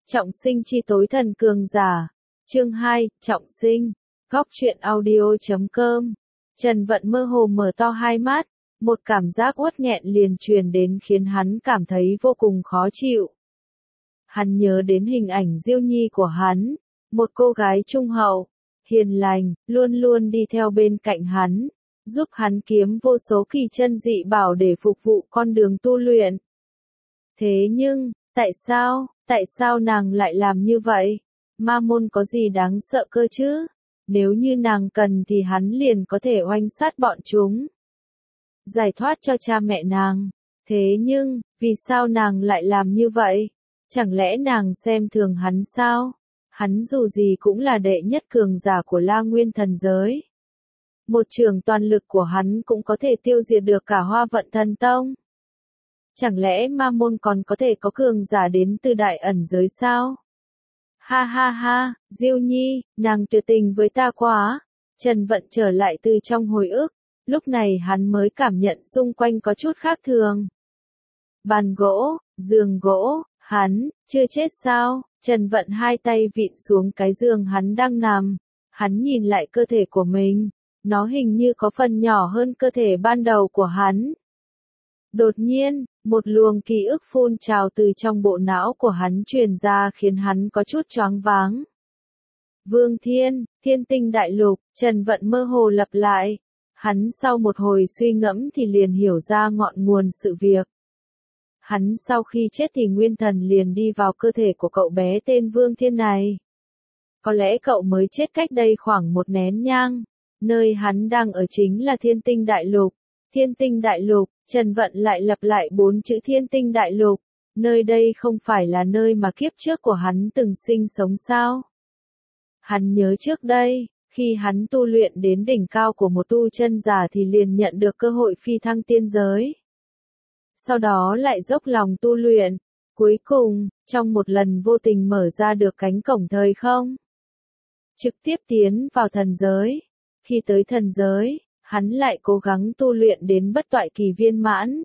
Trọng sinh chi tối thần cường giả. Chương 2, Trọng sinh. Góc truyện audio.com. Trần Vận mơ hồ mở to hai mắt, một cảm giác uất nghẹn liền truyền đến khiến hắn cảm thấy vô cùng khó chịu. Hắn nhớ đến hình ảnh Diêu Nhi của hắn, một cô gái trung hậu, hiền lành, luôn luôn đi theo bên cạnh hắn, giúp hắn kiếm vô số kỳ chân dị bảo để phục vụ con đường tu luyện. Thế nhưng, tại sao nàng lại làm như vậy? Ma môn có gì đáng sợ cơ chứ? Nếu như nàng cần thì hắn liền có thể oanh sát bọn chúng. Giải thoát cho cha mẹ nàng. Thế nhưng, vì sao nàng lại làm như vậy? Chẳng lẽ nàng xem thường hắn sao? Hắn dù gì cũng là đệ nhất cường giả của La Nguyên thần giới. Một trường toàn lực của hắn cũng có thể tiêu diệt được cả Hoa Vận Thần Tông. Chẳng lẽ ma môn còn có thể có cường giả đến từ đại ẩn giới sao? Ha ha ha, Diêu Nhi, nàng tuyệt tình với ta quá. Trần Vận trở lại từ trong hồi ức, lúc này hắn mới cảm nhận xung quanh có chút khác thường. Bàn gỗ, giường gỗ, hắn, chưa chết sao? Trần Vận hai tay vịn xuống cái giường hắn đang nằm. Hắn nhìn lại cơ thể của mình, nó hình như có phần nhỏ hơn cơ thể ban đầu của hắn. Đột nhiên, một luồng ký ức phun trào từ trong bộ não của hắn truyền ra khiến hắn có chút choáng váng. Vương Thiên, Thiên Tinh Đại Lục, Trần Vận mơ hồ lặp lại. Hắn sau một hồi suy ngẫm thì liền hiểu ra ngọn nguồn sự việc. Hắn sau khi chết thì nguyên thần liền đi vào cơ thể của cậu bé tên Vương Thiên này. Có lẽ cậu mới chết cách đây khoảng một nén nhang. Nơi hắn đang ở chính là Thiên Tinh Đại Lục. Thiên Tinh Đại Lục, Trần Vận lại lặp lại 4 chữ Thiên Tinh Đại Lục. Nơi đây không phải là nơi mà kiếp trước của hắn từng sinh sống sao? Hắn nhớ trước đây, khi hắn tu luyện đến đỉnh cao của một tu chân giả thì liền nhận được cơ hội phi thăng tiên giới. Sau đó lại dốc lòng tu luyện, cuối cùng, trong một lần vô tình mở ra được cánh cổng thời không. Trực tiếp tiến vào thần giới. Khi tới thần giới, hắn lại cố gắng tu luyện đến bất toại kỳ viên mãn.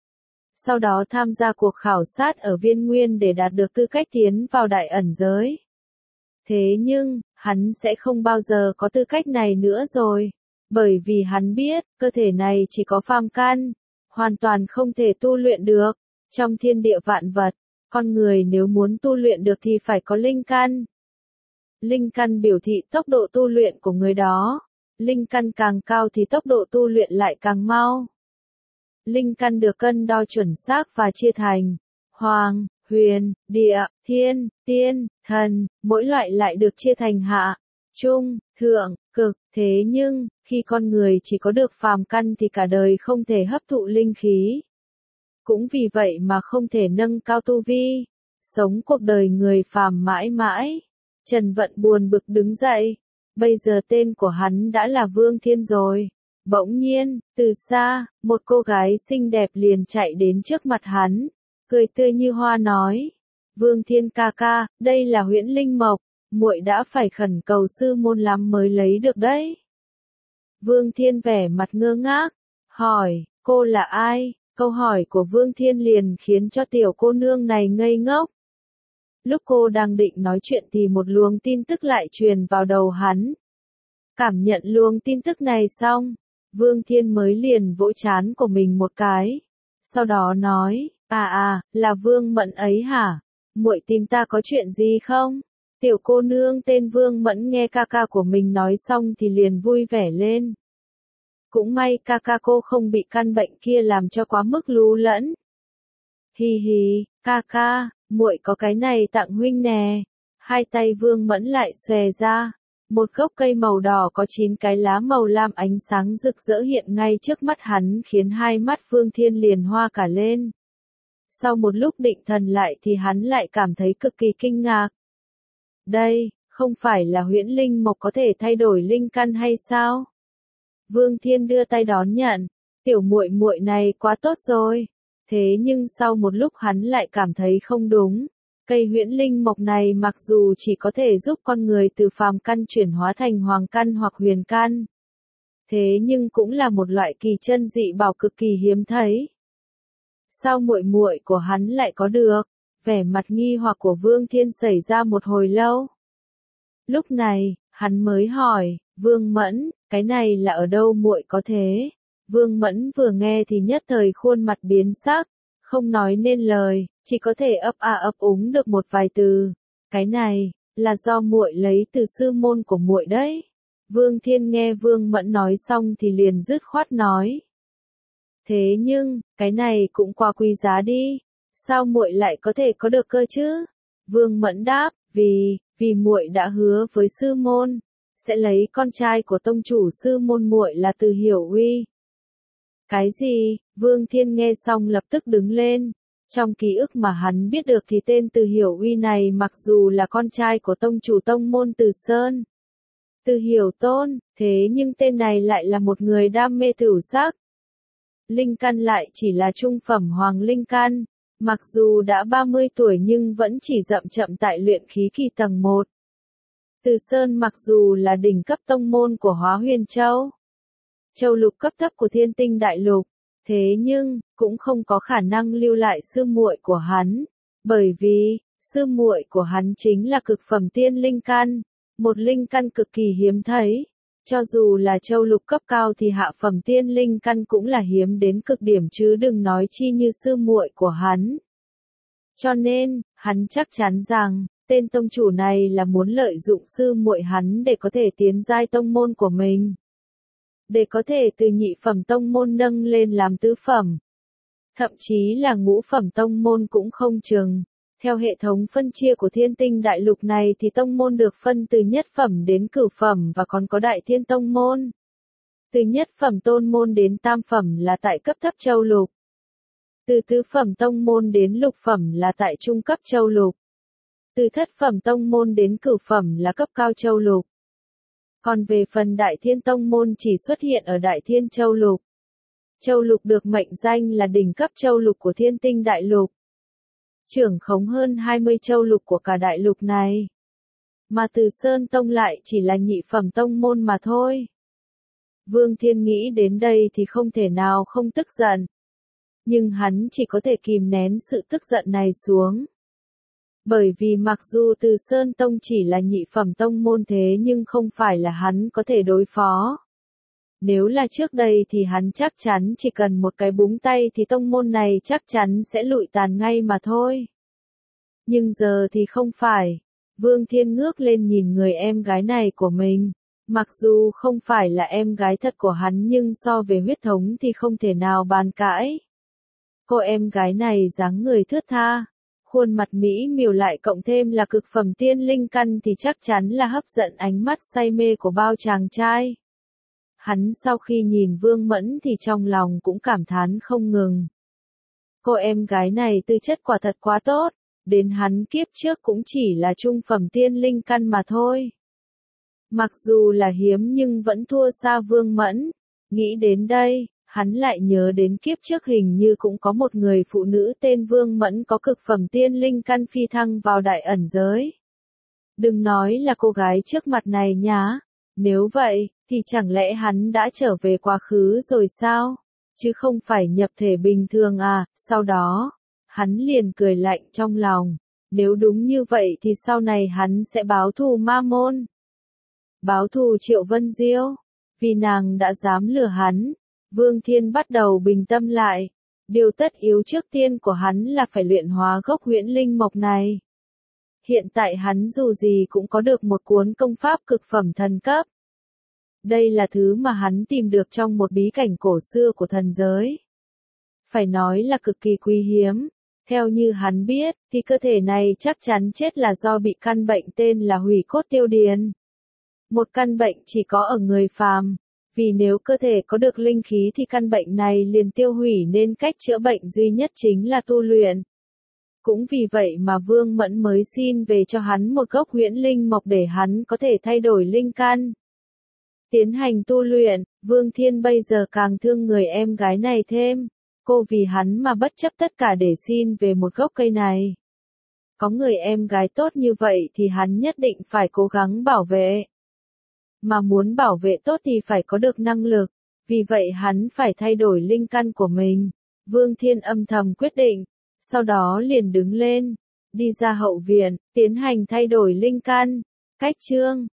Sau đó tham gia cuộc khảo sát ở Viên Nguyên để đạt được tư cách tiến vào đại ẩn giới. Thế nhưng, hắn sẽ không bao giờ có tư cách này nữa rồi. Bởi vì hắn biết, cơ thể này chỉ có phàm căn, hoàn toàn không thể tu luyện được. Trong thiên địa vạn vật, con người nếu muốn tu luyện được thì phải có linh căn. Linh căn biểu thị tốc độ tu luyện của người đó. Linh căn càng cao thì tốc độ tu luyện lại càng mau. Linh căn được cân đo chuẩn xác và chia thành hoàng, huyền, địa, thiên, tiên, thần, mỗi loại lại được chia thành hạ, trung, thượng, cực. Thế nhưng, khi con người chỉ có được phàm căn thì cả đời không thể hấp thụ linh khí. Cũng vì vậy mà không thể nâng cao tu vi, sống cuộc đời người phàm mãi mãi. Trần Vận buồn bực đứng dậy. Bây giờ tên của hắn đã là Vương Thiên rồi. Bỗng nhiên, từ xa, một cô gái xinh đẹp liền chạy đến trước mặt hắn, cười tươi như hoa nói: Vương Thiên ca ca, đây là Huyễn Linh Mộc, muội đã phải khẩn cầu sư môn lắm mới lấy được đấy. Vương Thiên vẻ mặt ngơ ngác, hỏi: cô là ai? Câu hỏi của Vương Thiên liền khiến cho tiểu cô nương này ngây ngốc. Lúc cô đang định nói chuyện thì một luồng tin tức lại truyền vào đầu hắn. Cảm nhận luồng tin tức này xong, Vương Thiên mới liền vỗ trán của mình một cái. Sau đó nói: là Vương Mẫn ấy hả? Muội tìm ta có chuyện gì không? Tiểu cô nương tên Vương Mẫn nghe ca ca của mình nói xong thì liền vui vẻ lên. Cũng may ca ca cô không bị căn bệnh kia làm cho quá mức lú lẫn. Hi hi, ca ca, muội có cái này tặng huynh nè. Hai tay Vương Mẫn lại xòe ra. Một gốc cây màu đỏ có 9 cái lá màu lam ánh sáng rực rỡ hiện ngay trước mắt hắn khiến hai mắt Vương Thiên liền hoa cả lên. Sau một lúc định thần lại thì hắn lại cảm thấy cực kỳ kinh ngạc. Đây, không phải là Huyễn Linh Mộc có thể thay đổi linh căn hay sao? Vương Thiên đưa tay đón nhận. Tiểu muội muội này quá tốt rồi. Thế nhưng sau một lúc hắn lại cảm thấy không đúng. Cây Huyễn Linh Mộc này mặc dù chỉ có thể giúp con người từ phàm căn chuyển hóa thành hoàng căn hoặc huyền căn. Thế nhưng cũng là một loại kỳ chân dị bảo cực kỳ hiếm thấy. Sao muội muội của hắn lại có được? Vẻ mặt nghi hoặc của Vương Thiên xảy ra một hồi lâu. Lúc này, hắn mới hỏi, Vương Mẫn, cái này là ở đâu muội có thế? Vương Mẫn vừa nghe thì nhất thời khuôn mặt biến sắc, không nói nên lời, chỉ có thể ấp a ấp úng được một vài từ. Cái này, là do muội lấy từ sư môn của muội đấy. Vương Thiên nghe Vương Mẫn nói xong thì liền dứt khoát nói. Thế nhưng, cái này cũng quá quý giá đi, sao muội lại có thể có được cơ chứ? Vương Mẫn đáp, vì muội đã hứa với sư môn, sẽ lấy con trai của tông chủ sư môn muội là Từ Hiểu Uy. Cái gì? Vương Thiên nghe xong lập tức đứng lên. Trong ký ức mà hắn biết được thì tên Từ Hiểu Uy này mặc dù là con trai của tông chủ tông môn Từ Sơn, Từ Hiểu Tôn, thế nhưng tên này lại là một người đam mê tửu sắc. Linh căn lại chỉ là trung phẩm hoàng linh căn, mặc dù đã 30 tuổi nhưng vẫn chỉ chậm chậm tại luyện khí kỳ tầng 1. Từ Sơn mặc dù là đỉnh cấp tông môn của Hóa Huyền Châu, châu lục cấp thấp của Thiên Tinh Đại Lục, thế nhưng cũng không có khả năng lưu lại sư muội của hắn, bởi vì sư muội của hắn chính là cực phẩm tiên linh căn, một linh căn cực kỳ hiếm thấy. Cho dù là châu lục cấp cao thì hạ phẩm tiên linh căn cũng là hiếm đến cực điểm chứ đừng nói chi như sư muội của hắn. Cho nên, hắn chắc chắn rằng, tên tông chủ này là muốn lợi dụng sư muội hắn để có thể tiến giai tông môn của mình. Để có thể từ nhị phẩm tông môn nâng lên làm tứ phẩm. Thậm chí là ngũ phẩm tông môn cũng không chừng. Theo hệ thống phân chia của Thiên Tinh Đại Lục này thì tông môn được phân từ nhất phẩm đến cửu phẩm và còn có Đại Thiên Tông môn. Từ nhất phẩm tôn môn đến tam phẩm là tại cấp thấp châu lục. Từ tứ phẩm tông môn đến lục phẩm là tại trung cấp châu lục. Từ thất phẩm tông môn đến cửu phẩm là cấp cao châu lục. Còn về phần Đại Thiên Tông môn chỉ xuất hiện ở Đại Thiên châu lục. Châu lục được mệnh danh là đỉnh cấp châu lục của Thiên Tinh Đại Lục. Trưởng khống hơn 20 châu lục của cả đại lục này. Mà Từ Sơn Tông lại chỉ là nhị phẩm tông môn mà thôi. Vương Thiên nghĩ đến đây thì không thể nào không tức giận. Nhưng hắn chỉ có thể kìm nén sự tức giận này xuống. Bởi vì mặc dù Từ Sơn Tông chỉ là nhị phẩm tông môn thế nhưng không phải là hắn có thể đối phó. Nếu là trước đây thì hắn chắc chắn chỉ cần một cái búng tay thì tông môn này chắc chắn sẽ lụi tàn ngay mà thôi. Nhưng giờ thì không phải. Vương Thiên ngước lên nhìn người em gái này của mình. Mặc dù không phải là em gái thật của hắn nhưng so về huyết thống thì không thể nào bàn cãi. Cô em gái này dáng người thướt tha, khuôn mặt mỹ miều lại cộng thêm là cực phẩm tiên linh căn thì chắc chắn là hấp dẫn ánh mắt say mê của bao chàng trai. Hắn sau khi nhìn Vương Mẫn thì trong lòng cũng cảm thán không ngừng. Cô em gái này tư chất quả thật quá tốt, đến hắn kiếp trước cũng chỉ là trung phẩm tiên linh căn mà thôi. Mặc dù là hiếm nhưng vẫn thua xa Vương Mẫn. Nghĩ đến đây, hắn lại nhớ đến kiếp trước hình như cũng có một người phụ nữ tên Vương Mẫn có cực phẩm tiên linh căn phi thăng vào đại ẩn giới. Đừng nói là cô gái trước mặt này nhá. Nếu vậy, thì chẳng lẽ hắn đã trở về quá khứ rồi sao? Chứ không phải nhập thể bình thường à? Sau đó, hắn liền cười lạnh trong lòng. Nếu đúng như vậy thì sau này hắn sẽ báo thù Ma Môn. Báo thù Triệu Vân Diêu. Vì nàng đã dám lừa hắn. Vương Thiên bắt đầu bình tâm lại. Điều tất yếu trước tiên của hắn là phải luyện hóa gốc huyễn linh mộc này. Hiện tại hắn dù gì cũng có được một cuốn công pháp cực phẩm thần cấp. Đây là thứ mà hắn tìm được trong một bí cảnh cổ xưa của thần giới. Phải nói là cực kỳ quý hiếm. Theo như hắn biết, thì cơ thể này chắc chắn chết là do bị căn bệnh tên là hủy cốt tiêu điền. Một căn bệnh chỉ có ở người phàm. Vì nếu cơ thể có được linh khí thì căn bệnh này liền tiêu hủy nên cách chữa bệnh duy nhất chính là tu luyện. Cũng vì vậy mà Vương Mẫn mới xin về cho hắn một gốc huyễn linh mộc để hắn có thể thay đổi linh căn. Tiến hành tu luyện, Vương Thiên bây giờ càng thương người em gái này thêm. Cô vì hắn mà bất chấp tất cả để xin về một gốc cây này. Có người em gái tốt như vậy thì hắn nhất định phải cố gắng bảo vệ. Mà muốn bảo vệ tốt thì phải có được năng lực. Vì vậy hắn phải thay đổi linh căn của mình. Vương Thiên âm thầm quyết định. Sau đó liền đứng lên. đi ra hậu viện, tiến hành thay đổi linh căn. Cách chương